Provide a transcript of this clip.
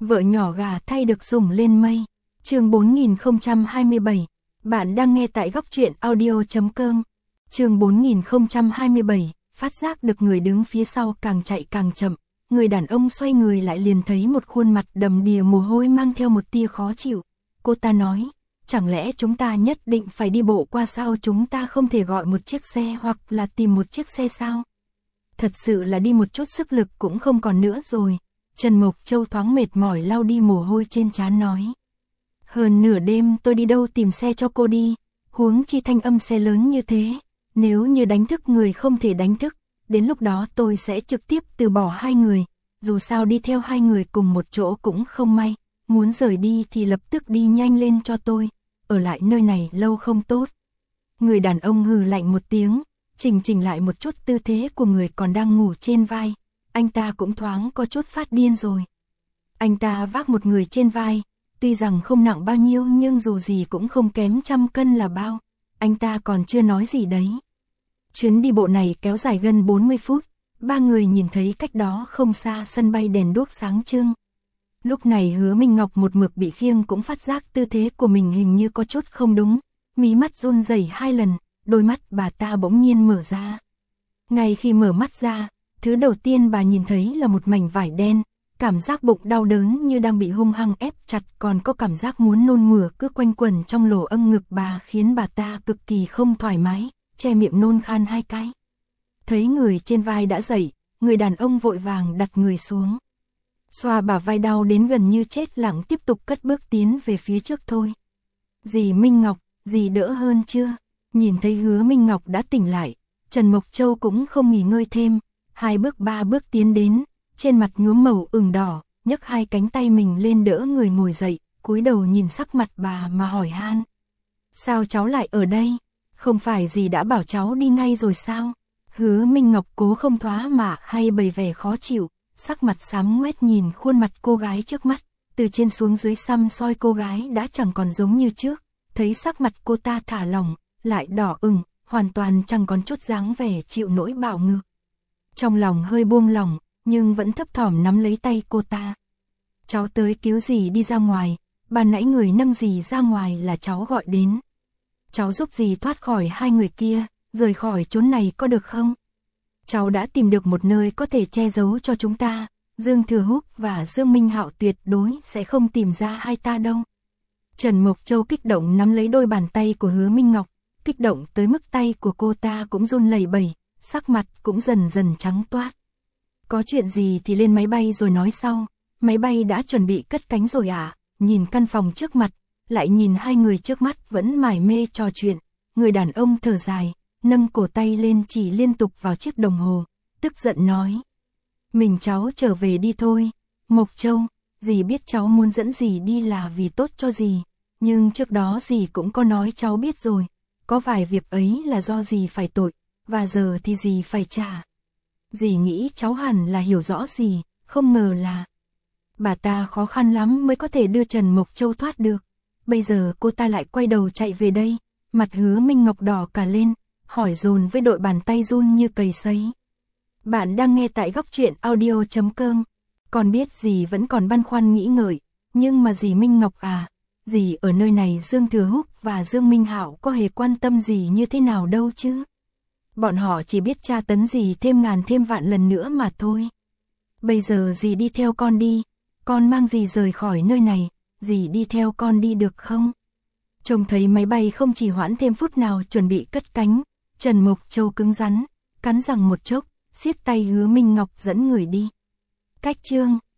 Vợ nhỏ gà thay được sủng lên mây. Chương 4027. Bạn đang nghe tại góc truyện audio.com. Chương 4027. Phát giác được người đứng phía sau càng chạy càng chậm, người đàn ông xoay người lại liền thấy một khuôn mặt đầm đìa mồ hôi mang theo một tia khó chịu. Cô ta nói, chẳng lẽ chúng ta nhất định phải đi bộ qua sao, chúng ta không thể gọi một chiếc xe hoặc là tìm một chiếc xe sao? Thật sự là đi một chút sức lực cũng không còn nữa rồi. Trần Mộc Châu thoáng mệt mỏi lau đi mồ hôi trên trán nói. Hơn nửa đêm tôi đi đâu tìm xe cho cô đi, huống chi thanh âm xe lớn như thế. Nếu như đánh thức người không thể đánh thức, đến lúc đó tôi sẽ trực tiếp từ bỏ hai người. Dù sao đi theo hai người cùng một chỗ cũng không may, muốn rời đi thì lập tức đi nhanh lên cho tôi, ở lại nơi này lâu không tốt. Người đàn ông hừ lạnh một tiếng, chỉnh lại một chút tư thế của người còn đang ngủ trên vai. Anh ta cũng thoáng có chút phát điên rồi. Anh ta vác một người trên vai, tuy rằng không nặng bao nhiêu nhưng dù gì cũng không kém 100 cân là bao. Anh ta còn chưa nói gì đấy. Chuyến đi bộ này kéo dài gần 40 phút, ba người nhìn thấy cách đó không xa sân bay đèn đuốc sáng trưng. Lúc này Hứa Minh Ngọc một mực bị khiêng cũng phát giác tư thế của mình hình như có chút không đúng, mí mắt run rẩy 2 lần, đôi mắt bà ta bỗng nhiên mở ra. Ngay khi mở mắt ra, thứ đầu tiên bà nhìn thấy là một mảnh vải đen, cảm giác bụng đau đớn như đang bị hung hăng ép chặt, còn có cảm giác muốn nôn mửa cứ quanh quẩn trong lỗ âm ngực bà, khiến bà ta cực kỳ không thoải mái, che miệng nôn khan 2 cái. Thấy người trên vai đã dậy, người đàn ông vội vàng đặt người xuống. Xoa bả vai đau đến gần như chết lặng tiếp tục cất bước tiến về phía trước thôi. Dì Minh Ngọc, dì đỡ hơn chưa? Nhìn thấy Hứa Minh Ngọc đã tỉnh lại, Trần Mộc Châu cũng không nghỉ ngơi thêm, 2 bước 3 bước tiến đến, trên mặt nhuốm màu ửng đỏ, nhấc 2 cánh tay mình lên đỡ người ngồi dậy, cúi đầu nhìn sắc mặt bà mà hỏi han. Sao cháu lại ở đây? Không phải dì đã bảo cháu đi ngay rồi sao? Hứa Minh Ngọc cố không thoá mạ hay bày vẻ khó chịu, sắc mặt xám ngoét nhìn khuôn mặt cô gái trước mắt, từ trên xuống dưới xăm soi cô gái đã chẳng còn giống như trước, thấy sắc mặt cô ta thả lỏng, lại đỏ ửng, hoàn toàn chẳng còn chút dáng vẻ chịu nỗi bạo ngược. Trong lòng hơi buông lỏng, nhưng vẫn thấp thỏm nắm lấy tay cô ta. Cháu tới cứu dì đi ra ngoài, ban nãy người nâng dì ra ngoài là cháu gọi đến. Cháu giúp dì thoát khỏi 2 người kia, rời khỏi chốn này có được không? Cháu đã tìm được một nơi có thể che giấu cho chúng ta, Dương Thừa Húc và Dương Minh Hạo tuyệt đối sẽ không tìm ra hai ta đâu. Trần Mộc Châu kích động nắm lấy đôi bàn tay của Hứa Minh Ngọc, kích động tới mức tay của cô ta cũng run lẩy bẩy, sắc mặt cũng dần dần trắng toát. Có chuyện gì thì lên máy bay rồi nói sau, máy bay đã chuẩn bị cất cánh rồi à? Nhìn căn phòng trước mặt, lại nhìn 2 người trước mắt vẫn mải mê trò chuyện, người đàn ông thở dài, nâng cổ tay lên chỉ liên tục vào chiếc đồng hồ, tức giận nói. Mình cháu trở về đi thôi, Mộc Châu, dì biết cháu muốn dẫn dì đi là vì tốt cho dì, nhưng trước đó dì cũng có nói cháu biết rồi, có vài việc ấy là do dì phải tội, và giờ thì dì phải trả. Dì nghĩ cháu hẳn là hiểu rõ dì, không ngờ là... Bà ta khó khăn lắm mới có thể đưa Trần Mộc Châu thoát được, bây giờ cô ta lại quay đầu chạy về đây, mặt Hứa Minh Ngọc đỏ cả lên, hỏi dồn với đội bàn tay run như cầy sấy. Bạn đang nghe tại góc truyện audio.com. Còn biết dì vẫn còn băn khoăn nghĩ ngợi, nhưng mà dì Minh Ngọc à, dì ở nơi này Dương Thừa Húc và Dương Minh Hạo có hề quan tâm dì như thế nào đâu chứ. Bọn họ chỉ biết tra tấn dì thêm ngàn thêm vạn lần nữa mà thôi. Bây giờ dì đi theo con đi, con mang dì rời khỏi nơi này, dì đi theo con đi được không? Trông thấy máy bay không chỉ hoãn thêm phút nào chuẩn bị cất cánh, Trần Mộc Châu cứng rắn, cắn răng một chốc, siết tay Hứa Minh Ngọc dẫn người đi. Cách chương